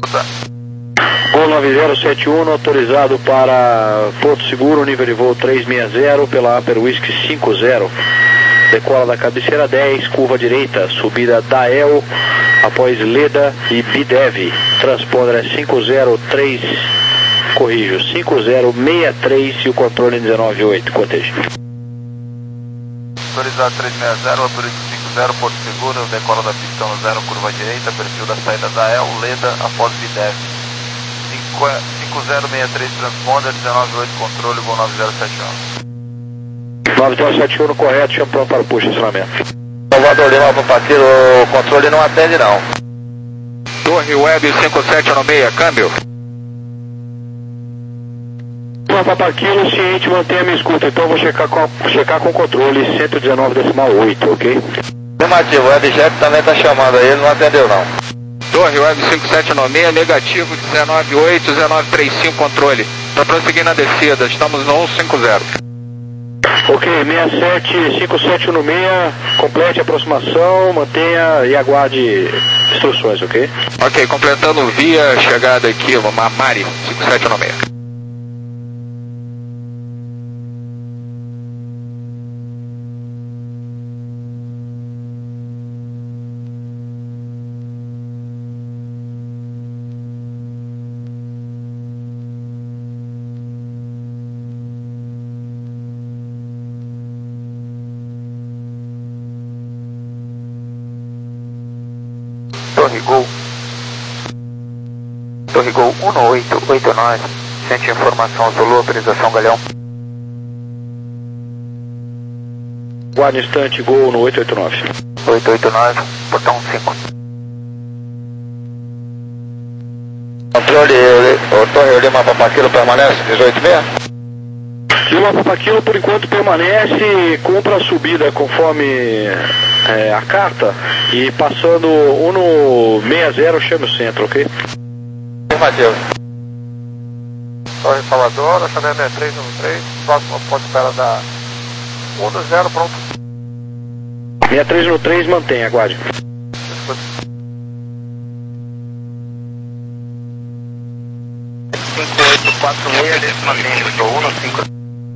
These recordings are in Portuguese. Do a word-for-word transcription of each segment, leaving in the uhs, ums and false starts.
escuta. Gol nove zero sete um, autorizado para Porto Seguro, nível de voo trezentos e sessenta, pela Upper Whisky cinco zero. Decola da cabeceira dez, curva direita, subida Dael, após Leda e Bidev. Transponder é cinco zero três, corrijo, cinco zero seis três e o controle em dezenove oito, cotejo. Autorizado trezentos e sessenta, altura de cinco zero, Porto Seguro, decola da pistão no zero, curva direita, perfil da saída Dael, Leda, após Bidev. cinco zero seis três, transponder, dezenove oito, controle, voo nove zero sete um. nove zero sete um no correto, chama pronto para o push, estacionamento. Salvador Lima, Papaquilo, o controle não atende não. Torre Web cinco sete um seis, câmbio. Papaquilo, ciente, mantenha a minha escuta, então vou checar com, checar com o controle cento e dezenove decimal oito, ok? Afirmativo, o Webjet também está chamando aí, ele não atendeu não. Torre Web cinco sete um seis, negativo, dezenove oito, dezenove trinta e cinco, controle. Para prosseguir na descida, estamos no cento e cinquenta. Ok, seis sete cinco sete um seis, complete a aproximação, mantenha e aguarde instruções, ok? Ok, completando via chegada aqui, Mari, cinco sete um seis. Torre Gol. Torre Gol um oito oito nove. Sente informação Zulu, autorização Galeão. Guarda instante, Gol no oito oito nove. oito oito nove, botão cinco. Controle, o Torre Lima Papaquilo permanece dezoito seis? Lima Papaquilo por enquanto permanece, cumpra a subida conforme é, a carta e passando um no sessenta, chame o centro, ok? Afirmativo. Torre Salvador, achamento é três um três, próximo ponto de espera da um do zero, pronto. sessenta e três no três, mantém, aguarde. cinco oito quatro seis, desse mantém, estou um no cinco.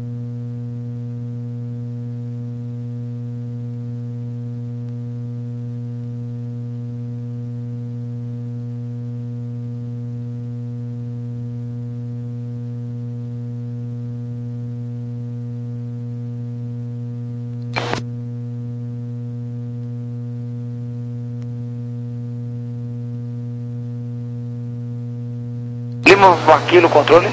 Lima Papaquilo, controle.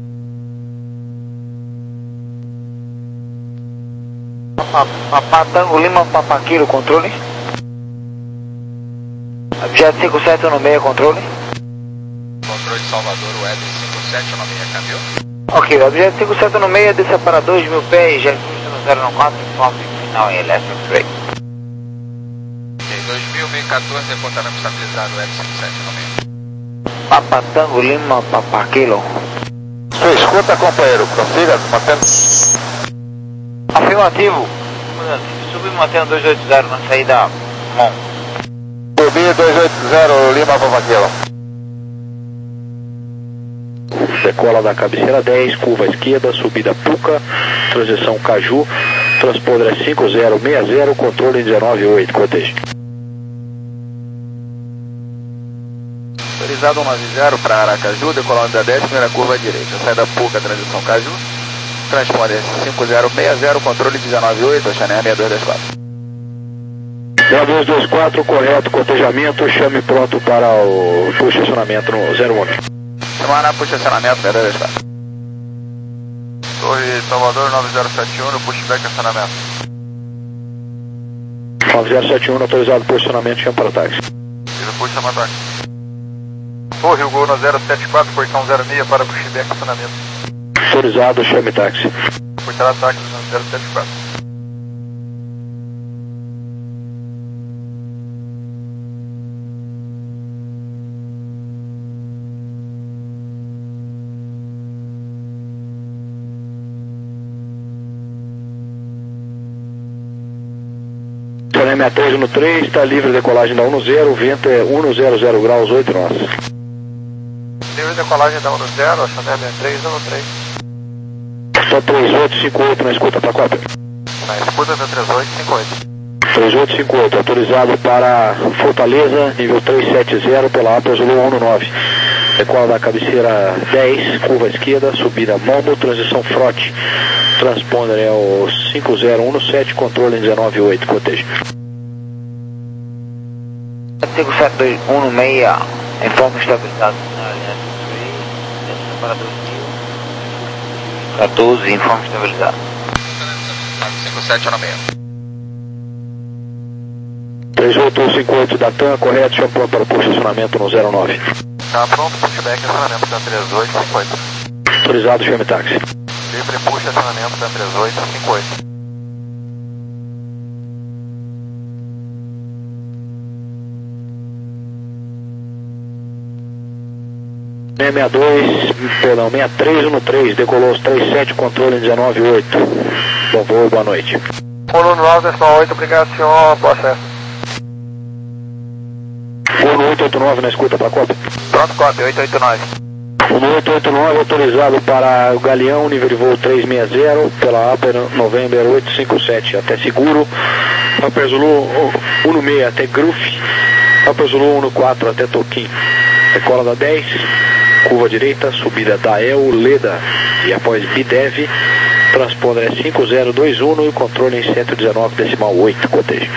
Papatango Lima Papaquilo, controle. Objeto cinco sete um seis, controle. Controle de Salvador, Web cinco sete um seis, câmbio. Ok, objeto cinco sete um seis, desce para dois mil pés, já no zero nove quatro, informe final em Electric Break. Ok, dois mil, mil e quatorze, reportamento estabilizado, Web cinco sete um seis. Papatango Lima Papaquilo. Sua escuta, companheiro, prossiga, mantendo. Afirmativo. Subi mantendo dois oito zero na saída Mon. Subi dois oito zero, Lima Papaquilo. Decola da cabeceira dez, curva esquerda, subida Puca, transição Caju, transponder é cinco zero seis zero, controle em dezenove oito, cotejo. Autorizado um nove zero para Aracaju, decolando da dez, primeira curva à direita. Saída Puca, transição Caju. Transponder cinco zero seis zero, controle dezenove oito, Chanel seis dois dois quatro. seis dois dois quatro, correto, cotejamento, chame pronto para o push estacionamento no zero um. Semana, push estacionamento seis dois dois quatro. Torre Salvador nove zero sete um, no pushback estacionamento. nove zero sete um, autorizado posicionamento, chame para o táxi. Ele puxa chama táxi. Torre Gol no zero sete quatro, portão zero seis para pushback estacionamento. Autorizado, chame táxi. Puxará táxi no zero sete quatro. sessenta e três no três, está livre decolagem da um no zero, vento é um no zero zero graus, oito nós. livre decolagem da um zero, a Chanel sessenta e três, um três. Só três oito cinco oito na escuta para cópia. Na escuta da três oito cinco oito. três oito cinco oito, autorizado para Fortaleza, nível trezentos e setenta pela Apple Zulu um nove. Decola da cabeceira dez, curva esquerda, subida Malmo, transição Frote. Transponder é o cinco zero um sete, controle em dezenove oito, cotejo. Artigo sete dois um seis, informe estabilizado na linha três, para dois mil e quatorze, informe estabilizado. cinco sete um seis. três oito cinco oito da TAM, correto, chama pronto para o posicionamento no zero nove. Tá pronto, pushback, acionamento da três oito cinco oito. Autorizado, chame táxi. Livre push, acionamento da três oito cinco oito. seis sessenta e dois, perdão, sessenta e três um três, decolou os trinta e sete, controle em dezenove oito. Bom voo, boa noite. Polo no alto, só oito, obrigado senhor, boa festa. Polo oito oito nove na escuta para cópia. Pronto, cópia, oito oito nove. Polo oito oito nove, autorizado para o Galeão, nível de voo trezentos e sessenta, pela Upper November oito cinco sete, até seguro. Upper Zulu um seis até Gruf. Upper Zulu um quatro até Toquim. Decola da dez, curva direita, subida da El, Leda e após Bidev. Transponder é cinco zero dois um e o controle em cento e dezenove decimal oito, cotejo.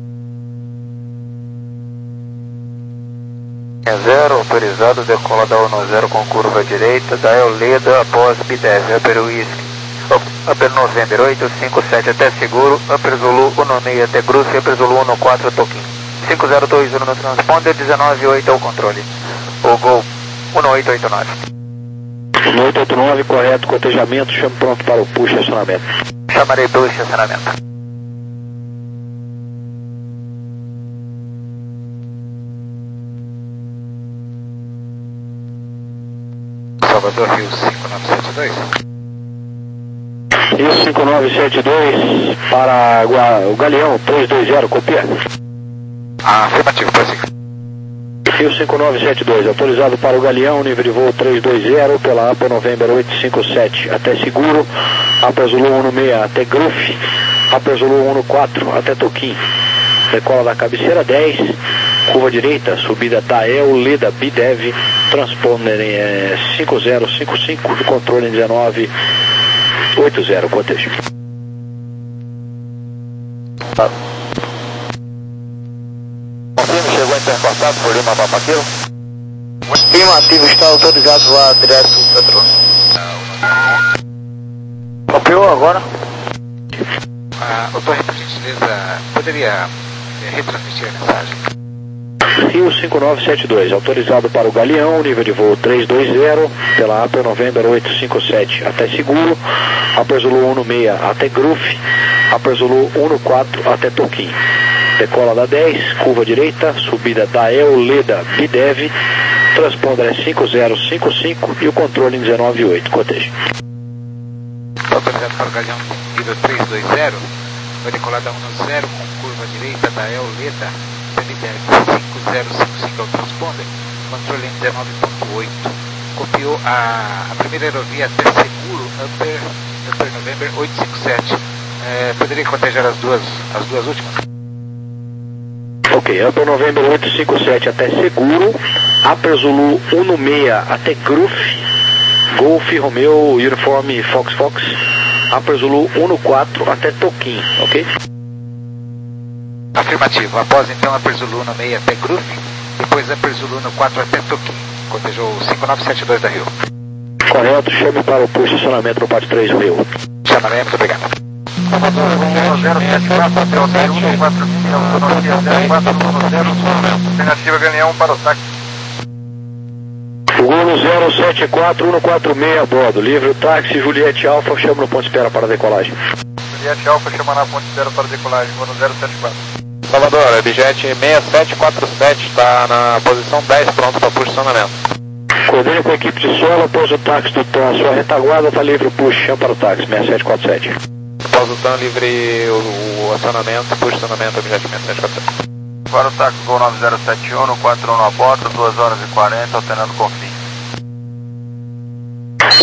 zero, autorizado, decola da um zero com curva direita, da El, Leda após Bidev, Upper Whisky. Upper November oito cinco sete até seguro, Upper Zulu um seis até Gruf, Upper Zulu um quatro Toquim. cinco zero dois um no transponder, dezenove oito ao controle. O Gol um oito oito nove. um oito oito nove, correto, cotejamento, chame pronto para o push acionamento. Chamarei push acionamento. Salvador, Rio cinco nove sete dois. Rio cinco nove sete dois para o Galeão trezentos e vinte, copia. Ah, afirmativo, prossiga. Rio cinco nove sete dois, autorizado para o Galeão, nível de voo trezentos e vinte pela Apple November oito cinco sete, até seguro, Apple Zulu um seis até Gruf, Apple Zulu um quatro até Toquim. Decola da cabeceira dez, curva direita, subida Tael, Leda, Bidev, transponder é cinco zero cinco cinco, controle em dezenove oitenta, cotejo. Tá. Confirme, chegou a intercortado por Lima Papaquilo? Afirmativo, está autorizado lá direto do patrão. Copiou agora? Ah, doutor, por gentileza, poderia é, retransmitir a mensagem? Rio cinco nove sete dois, autorizado para o Galeão, nível de voo trezentos e vinte, pela Apple November oito cinco sete, até seguro, Apple Zulu um seis até Gruf, Apple Zulu um quatro até Toquim. Decola da dez, curva direita, subida da El, Leda, Bidev, transponder é cinco zero cinco cinco e o controle em dezenove oito, cotejo. Autorizado para o Galeão, nível trezentos e vinte, vai decolar da um zero com curva direita da El, Leda, cinco zero cinco cinco ao transponder, controle em dezenove ponto oito. Copiou a, a primeira aerovia até seguro, Upper, Upper November oito cinco sete. É, poderia cotejar as duas, as duas últimas? Ok, Upper November oito cinco sete até seguro, Upper Zulu um seis até Gruf, Golf Romeo Uniforme Fox Fox, Upper Zulu um quatro até Toquim, ok? Afirmativo. Após então Upper Zulu um seis até Gruf, depois Upper Zulu um quatro até Toquim. Cotejou cinco nove sete dois da Rio. Correto, chame para o posicionamento no parte três do Rio. Chamarei, muito obrigado. Alternativa Galeão para o táxi. Golo zero sete quatro um quatro seis a bordo, livre o táxi Juliette Alfa, chama no ponto de espera para decolagem. Juliette Alfa chama na ponte zero para decolagem, voo no zero sete quatro. Salvador, Ebjet seis sete quatro sete, está na posição dez, pronto para posicionamento. Coordene com a equipe de solo, após o táxi do T A M, sua retaguarda está livre o push, chama para o táxi, seis sete quatro sete. Após o T A M, livre o, o acionamento, posicionamento, Ebjet seis sete quatro sete. Agora o táxi Gol nove zero sete um, no quatro um a bordo, duas horas e quarenta, alternando com fim.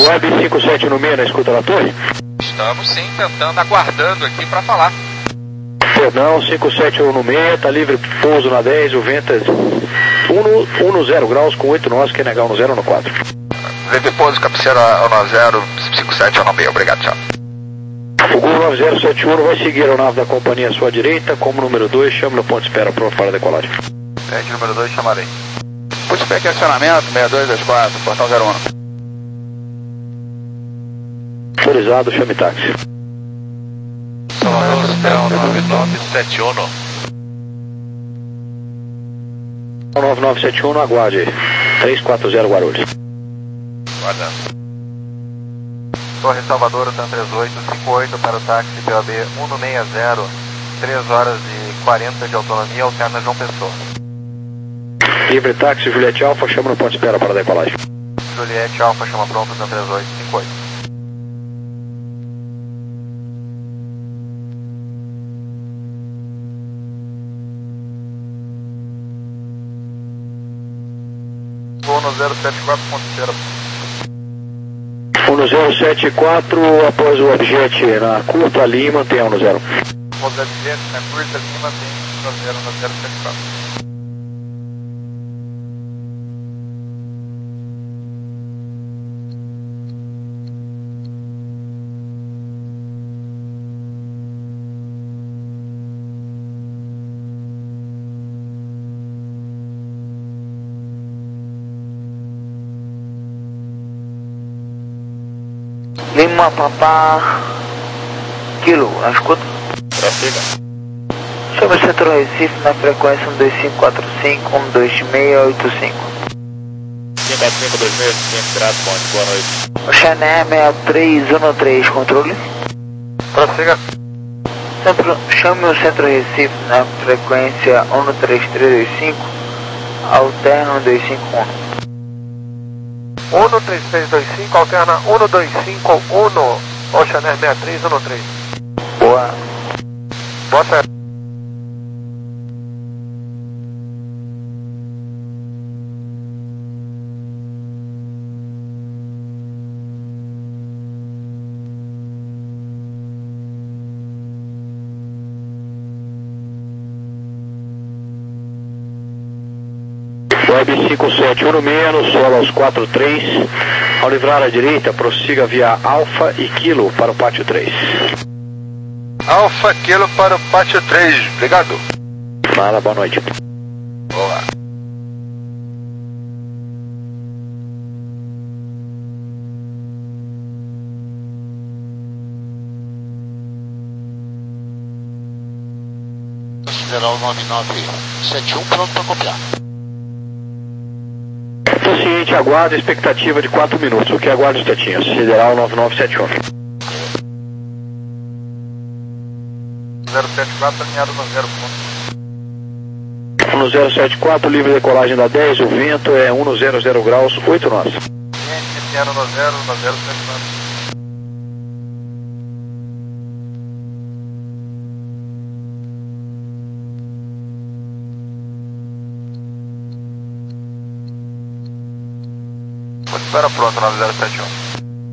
Web cinco sete no meio, na escuta da torre? Estamos sim, tentando, aguardando aqui para falar. Perdão, cinco sete no meio, tá livre pouso na dez, o vento é um zero graus com oito nós, Q N H um zero no quatro. Livre pouso, cabeceira um zero, cinco sete no meio, obrigado, tchau. O Gol nove zero sete um vai seguir a aeronave da companhia à sua direita, como número dois, chame no ponto de espera pronto para a decolagem. Pede número dois, chamarei. Ponto de acionamento, seis dois dois quatro, portão zero um. Autorizado, chame táxi. Salvador, Céu nove nove sete um. nove nove sete um, aguarde. três quatro zero Guarulhos. Guardando. Torre Salvador, TAM trinta e oito, cinquenta e oito para o táxi P O B um seis zero, três horas e quarenta de autonomia, alterna João Pessoa. Livre táxi, Juliette Alfa, chama no ponto de espera para a decolagem. Juliette Alfa, chama pronto, TAM trinta e oito, cinquenta e oito. Voo no zero sete quatro, ponto de espera. um zero sete quatro, após o objeto na curta Lima, mantenha um zero. Após o objeto na curta Lima, tem um zero no zero sete quatro. Lima Papá Kilo, a escuta. Prossiga. Chama Centro Recife na frequência um dois cinco quatro cinco, um dois seis oito cinco. cinco quatro cinco dois seis cinco, grato, ponte, boa noite. Oxané seis três um três, controle. Prossiga. Centro, chame o Centro Recife na frequência um três três dois cinco, alterna um dois cinco um. um três três dois cinco, alterna um dois cinco um, Oceaner seis três um três. Boa. Boa tarde. Web cinco sete um no meio, no solo aos quatro três. Ao livrar à direita, prossiga via Alfa e Kilo para o pátio três. Alfa Kilo para o pátio três, obrigado. Nada, boa noite. Boa. Federal nove nove sete um, pronto para copiar. Paciente aguarda expectativa de quatro minutos. O que aguarda os tetinhos? Sideral nove nove sete um. zero sete quatro, alinhado no zero ponto. No zero sete quatro, livre decolagem da dez, o vento é um zero zero graus, oito nós. Iniciando no zero, no zero sete quatro. Espera pronto, nove zero sete um.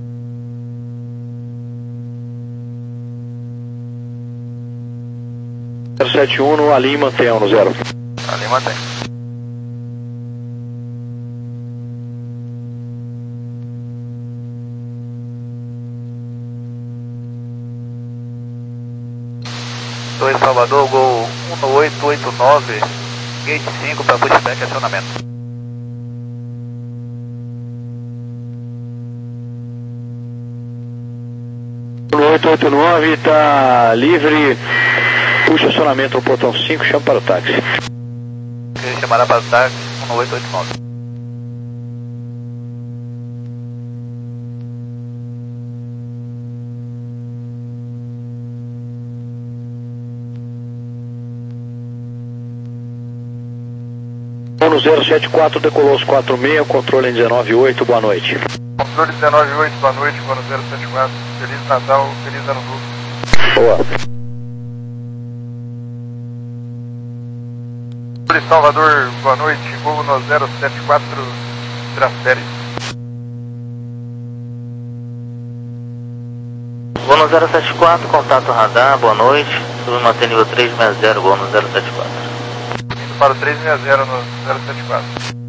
zero sete um no Ali, mantenha no zero. Ali mantém. dois Salvador, Gol um oito oito nove, gate cinco para pushback, acionamento. oito oito nove está livre, puxa acionamento no portão cinco, chama para o táxi. Ele chamará para o táxi um oito oito nove. No zero sete quatro, decolou os quatro seis, controle em dezenove oito, boa noite. Controle dezenove oito, boa noite, boa no zero sete quatro, Feliz Natal, Feliz Ano Novo. Boa. Controle Salvador, boa noite, voo no zero sete quatro, transfere. Gol no zero sete quatro, contato radar, boa noite. Submantém nível três seis zero, gol no zero sete quatro. Indo para o três seis zero no zero sete quatro.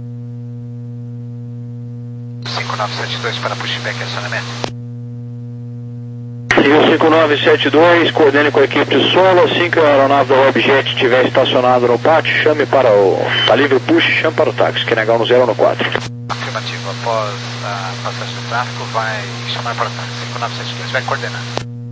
cinco nove sete dois para pushback e acionamento. Nível cinco nove sete dois, coordene com a equipe de solo. Assim que a aeronave da Webjet estiver estacionada no pátio, chame para o... Está livre o push, chame para o táxi, que é negar no zero no quatro. Afirmativo, após a passagem do tráfego, vai chamar para o táxi. cinco nove sete dois, vai coordenar.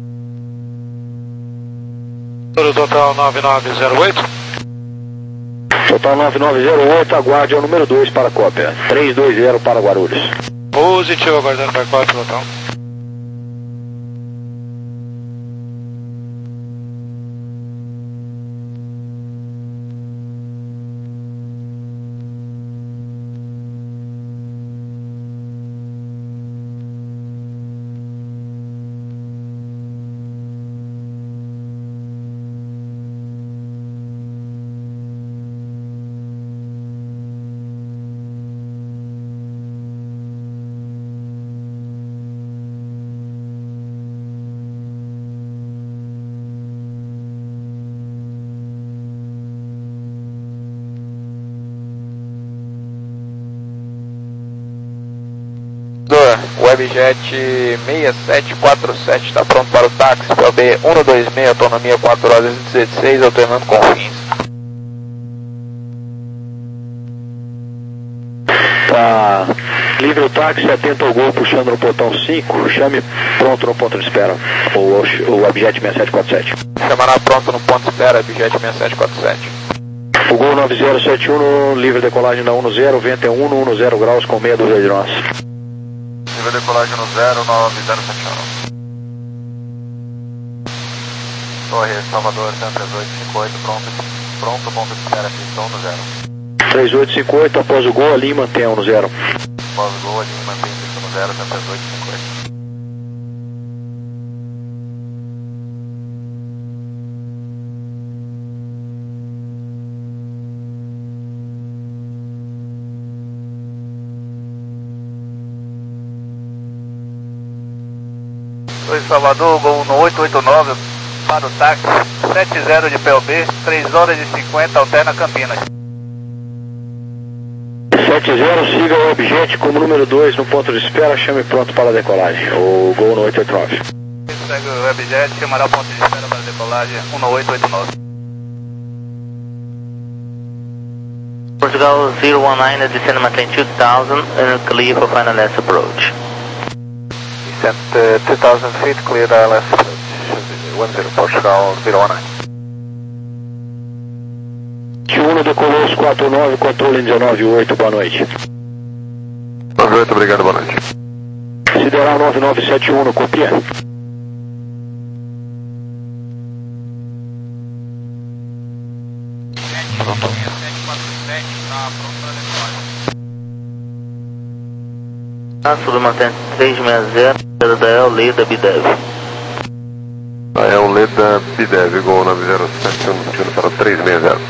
Total nove nove zero oito. Total nove nove zero oito, aguarde o número dois para a cópia. três dois zero para Guarulhos. Positivo, aguardando para a cópia, total. Webjet seis sete quatro sete está pronto para o táxi, P O B um dois seis, autonomia quatro horas e dezesseis, alternando com fins. Tá livre o táxi, atento ao gol, puxando no portão cinco, chame pronto no ponto de espera, o, o Webjet seis sete quatro sete. Chamará pronto no ponto de espera, Webjet seis sete quatro sete. O gol nove zero sete um, livre decolagem da um zero, vento é um no zero graus com meia dúzia de nós. Nível de decolagem no zero nove zero sete um. Torre Salvador, cento e oito cinquenta e oito, pronto, pronto, ponto de espera, pistão no zero. três oito cinco oito, após o gol, ali mantém um no zero. Após o gol, ali mantém pistão no zero, cento e oito cinquenta e oito. Oi Salvador, gol no oito oito nove para o táxi, sete zero de P O B, três horas e cinquenta, alterna Campinas. sete zero, siga o Webjet como número dois no ponto de espera, chame pronto para a decolagem. O gol no oito oito nove. Segue o Webjet, chamará o ponto de espera para a decolagem, um no oito oito nove. Portugal zero one nine, descend maintain two thousand and clear for final last approach. Descent uh, two thousand feet, clear I L S approach. one zero, Portugal zero one nine. um decolou os quatro nove, controle dezenove oito, boa noite. nove oito, obrigado, boa noite. Sideral nove nove sete um, copia. Submantém três seis zero, da E L Leda Bidev. A E L Leda Bidev, gol nove zero sete um, destino para três seis zero.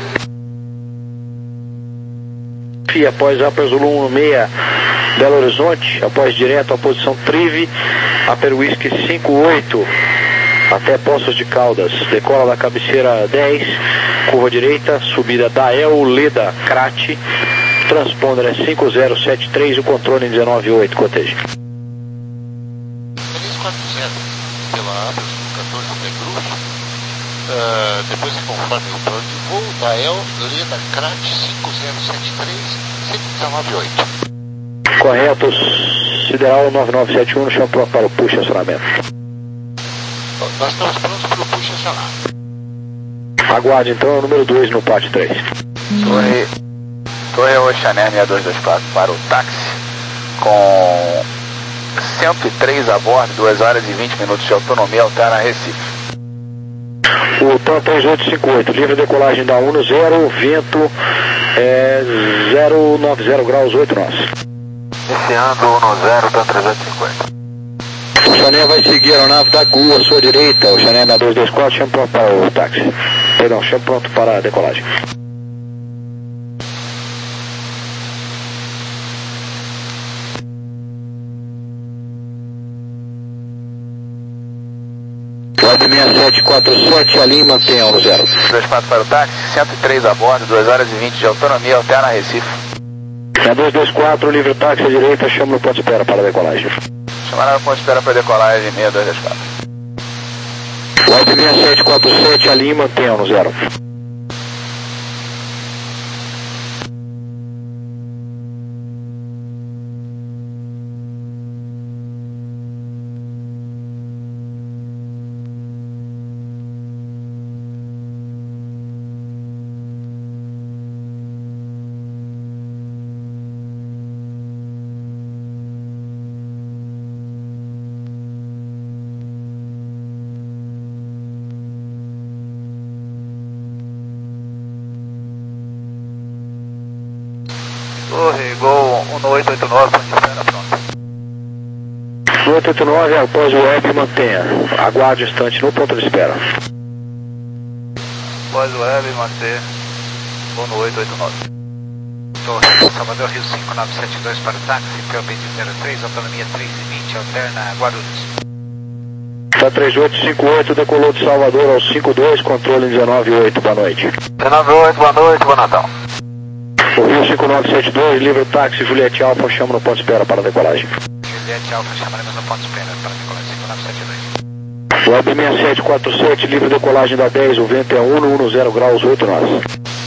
E após Upper Zulu um seis, Belo Horizonte, após direto à posição Trive, Upper Whisky cinco oito, até Poços de Caldas, decola da cabeceira dez, curva direita, subida da E L Leda Crate, transponder é cinco zero sete três, o controle em dezenove oito, coteja. três quatro zero, pela Upper Zulu quatorze até Cruz, uh, depois conforme o plano de voo, da E L Leda Crate cinco zero sete três, cento e dezenove oito. Correto, sideral nove nove sete um, chama pronto para o push acionamento. Nós estamos prontos para o push acionar. Aguarde então o número dois no pátio três. Torre, Torre Oxané seis dois dois quatro para o táxi, com cento e três a bordo, duas horas e vinte minutos de autonomia, alterna Recife. O T A M três oito cinco oito, livre decolagem da um zero, vento é zero nove zero graus, oito nós. Iniciando um zero, T A M três oito cinco oito. O Chané vai seguir a aeronave da G U à sua direita, o Chané seis dois dois quatro, chama pronto para o táxi. Perdão, chama pronto para a decolagem. Web seis sete quatro sete, alinhe e mantenha um zero. dois quatro para o táxi, cento e três a bordo, duas horas e vinte de autonomia, alterna Recife. É dois dois quatro, livre táxi à direita, chama no ponto de espera para decolagem. Chamaram no ponto de espera para decolagem, seis dois dois quatro. Web seis sete quatro sete, alinhe e mantenha um zero. Torre, Gol um oito oito nove, ponto de espera, pronto. um oito oito nove, após o web, mantenha. Aguarde um instante no ponto de espera. Após o web, manter. Gol no oito oito nove. Torre, Salvador, Rio cinco nove sete dois para o táxi, P O B de zero três, autonomia três e vinte, alterna Guarulhos. Tá três oito cinco oito, decolou de Salvador ao cinco dois, controle dezenove oito, boa noite. dezenove oito, boa noite, bom Natal. O Rio cinco nove sete dois, livre táxi, Juliette Alfa, chama no ponto de espera para decolagem. Juliette Alfa, chamaremos no ponto de espera para decolagem cinco nove sete dois. Web seis sete quatro sete, livre decolagem da dez, o vento é um no zero graus, oito nós.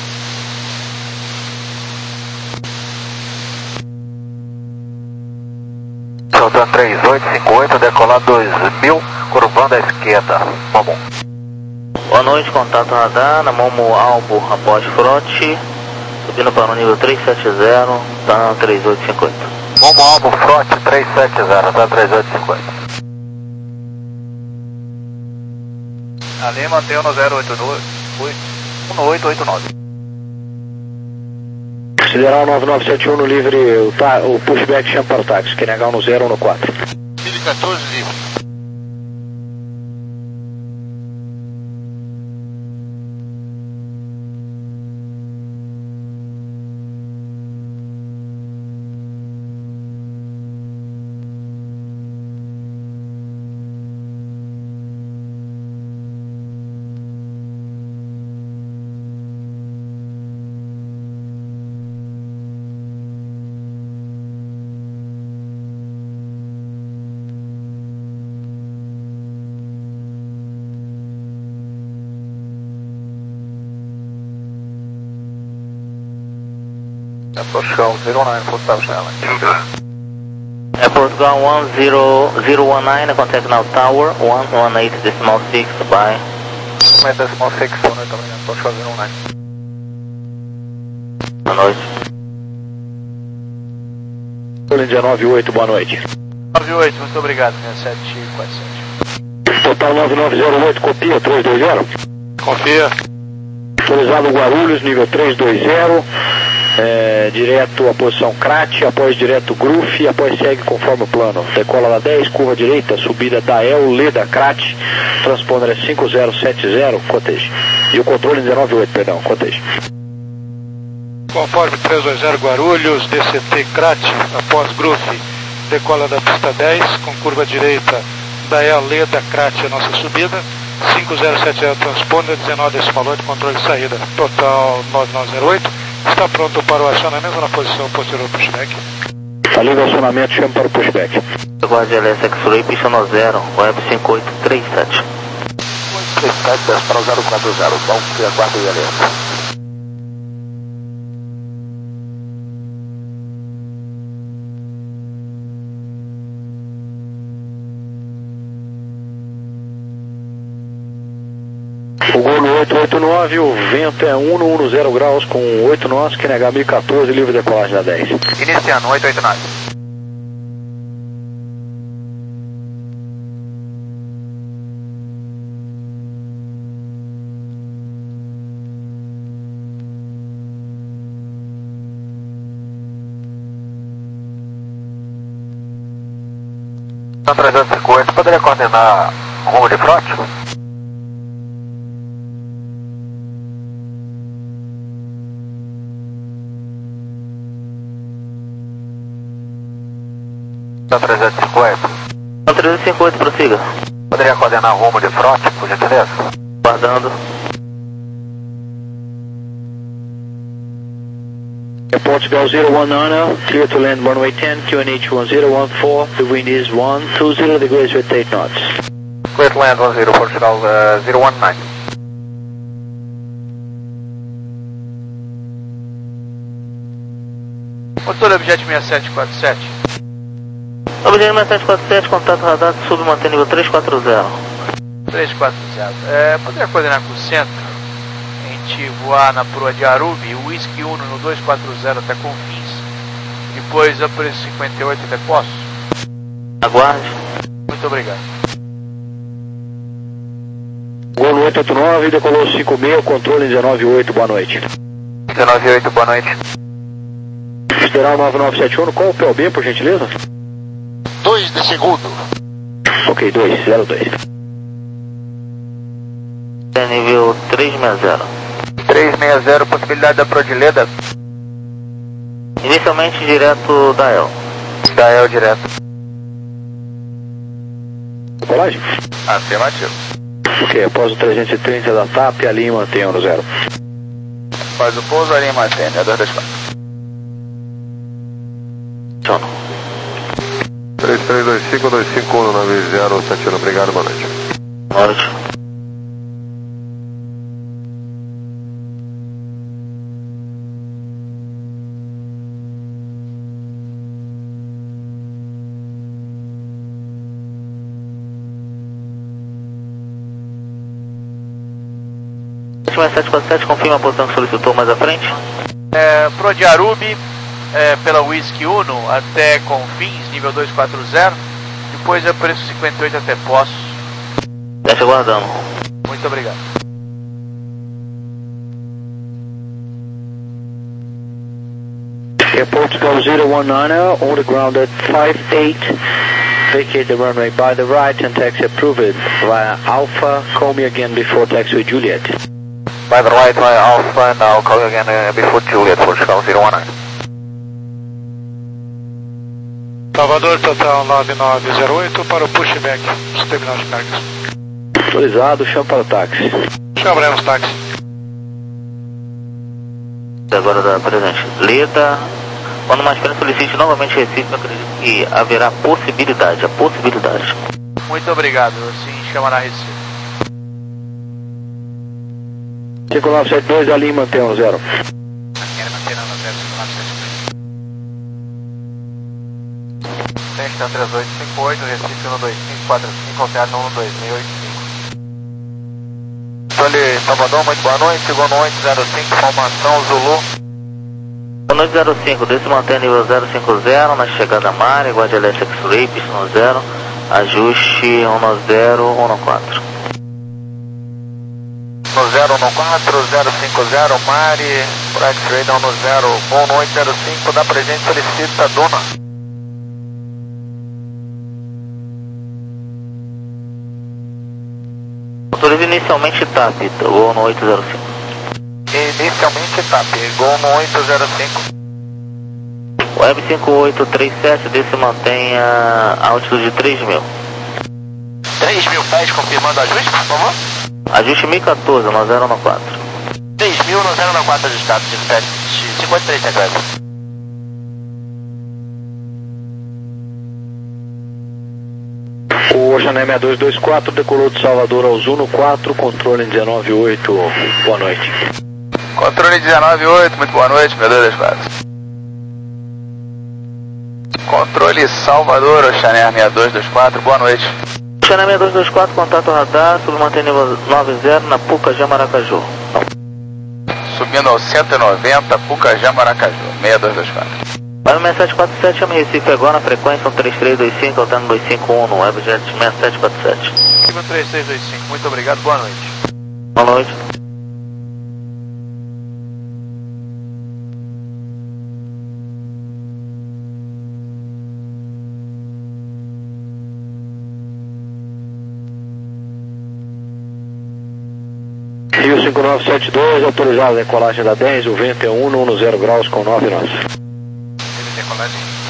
Soltando três oito cinco oito, decolar dois mil, curvando à esquerda. Vamos. Boa noite, contato radar, na Momo Albo, após frote, subindo para o nível trezentos e setenta, tá três oito cinco oito. Momo Albo, frote trezentos e setenta, tá três oito cinco oito. Ali mantém no zero oito nove, um oito oito nove. Sideral nove nove sete um no livre, o, ta, o pushback chama para o táxi, Q N H no zero um no quatro. Ele quatorze livre. Approach Ground zero nine, full stop challenge. Airport ground one zero zero one nine, contact now tower one one eight decimal six, bye. one decimal six, boa noite, obrigado, approach Ground zero nine. Boa noite. Controle dezenove oito, boa noite. nove oito, muito obrigado, seis sete quatro sete. Total nove nove zero oito, copia três dois zero. Confia. Autorizado Guarulhos, nível três dois zero. É, direto a posição Crat, após direto Gruf, após segue conforme o plano. Decola da dez, curva direita, subida da El, Leda, Crat, transponder é cinco zero sete zero, coteje. E o controle dezenove oito, perdão, coteje. Conforme três dois zero Guarulhos, D C T Crat, após Gruf, decola da pista dez, com curva direita da El, Leda, Crat, a nossa subida. cinco zero sete zero transponder, dezenove decimal oito, controle de saída. Total nove nove zero oito. Está pronto para o acionamento na posição posterior pushback. Está livre o acionamento, chama para o pushback. Aguarde L S X-Ray, pista no zero, web cinco oito três sete. três sete para o zero quatro zero, só um aguarde o L S. O gol no oito oito nove, o vento é um no zero graus com oito nós, Q N H mil e quatorze, livre decolagem da dez. Iniciando, oito oito nove. São trezentos e cinquenta, poderia coordenar rumo de frote? São trezentos e cinquenta. São trezentos e cinquenta, prossiga. Poderia Poderia coordenar rumo de front, por gentileza? Guardando. Portugal zero one nine, clear to land runway ten, Q N H one zero one four, the wind is one two zero degrees with eight knots. Clear to land one zero, Portugal uh, zero one nine. Motor objeto sessenta e sete quarenta e sete. Objeto sessenta e sete quarenta e sete, contato radar, sub mantém nível três quatro zero. três quatro zero. É, poderia coordenar com o centro, a gente voar na proa de Arubi, o Whisky Uno no dois quatro zero até Confins, depois a preço cinquenta e oito até Poços. Aguarde. Muito obrigado. Gol oito oito nove, decolou cinco seis, controle dezenove oito, boa noite. dezenove oito, boa noite. Federal nove nove sete um, qual o P O B, por gentileza? dois de segundo. Ok, dois zero dois. É nível três seis zero. três seis zero, possibilidade da Prodileda. Inicialmente direto da El. Da El direto. Colagem? Afirmativo. Ok, após o trezentos e trinta da T A P, a linha mantém um zero. Faz o pouso, a linha mantém, é dois dois quatro. Sono. três três dois cinco dois cinco um nove zero sete um, obrigado, boa noite. Boa noite. sete quatro sete, confirma a posição que solicitou mais à frente. É, Pro de Arubi, é, pela Whisky Uno até Confins, nível dois quatro zero, depois é preço cinquenta e oito até Poços. Deixa aguardando. Muito obrigado. Okay, Portugal zero one nine, on the ground at five eight, vacate the runway by the right and taxi approved via Alpha, call me again before taxi with Juliet. By the right, via Alpha, and I'll call you again uh, before Juliet, Portugal zero one nine. Salvador, total nove nove zero oito para o pushback dos terminais de cargas. Autorizado, chama para o táxi. Chamaremos táxi. Agora da presente. Leda, quando mais frente solicite novamente Recife, eu acredito que haverá possibilidade, a possibilidade. Muito obrigado, assim chamará Recife. cinco nove sete dois, a linha mantém um zero. Quero manter na zero cinco nove sete dois. Sexta três oito cinco oito, Recife um dois cinco quatro cinco, alterno um dois seis oito cinco. Tolhe Salvador, muito boa noite, segundo oito zero cinco, formação Zulu. Boa noite zero cinco, desse mantém nível zero cinco zero, na chegada a mar, igual L S X-Ray, pista zero, ajuste um zero um quatro. No zero um quatro, zero cinco zero, Mari, por X-Ray dá no zero um oito zero cinco, da presente solicita Duna. Autoriza inicialmente T A P, gol no oito zero cinco. Inicialmente T A P, gol no oito zero cinco. Web cinco oito três sete, desse mantém a altitude de três mil. três mil pés, confirmando ajuste, por favor. Ajuste mil e quatorze, no zero um quatro. três mil no zero um quatro ajustado, cinquenta e três segundos. O Oceané seis dois dois quatro, decolou de Salvador ao Zuno quatro, controle dezenove oito, boa noite. Controle dezenove oito, muito boa noite, meu Deus das quatro. Controle Salvador, Oceané seis dois dois quatro, boa noite. Oceané seis dois dois quatro, contato radar, submantém nível nove zero na Pucajá, Maracaju. Subindo ao cento e noventa, Pucajá, Maracaju, seis dois dois quatro. Web seis sete quatro sete, chama Recife agora na frequência um três três dois cinco, alterno dois cinco um no Webjet seis sete quatro sete. três três dois cinco, muito obrigado, boa noite. Boa noite. Rio cinco nove sete dois, autorizado a decolagem da dez, o vento é um, um zero graus com nove nós. Decolagem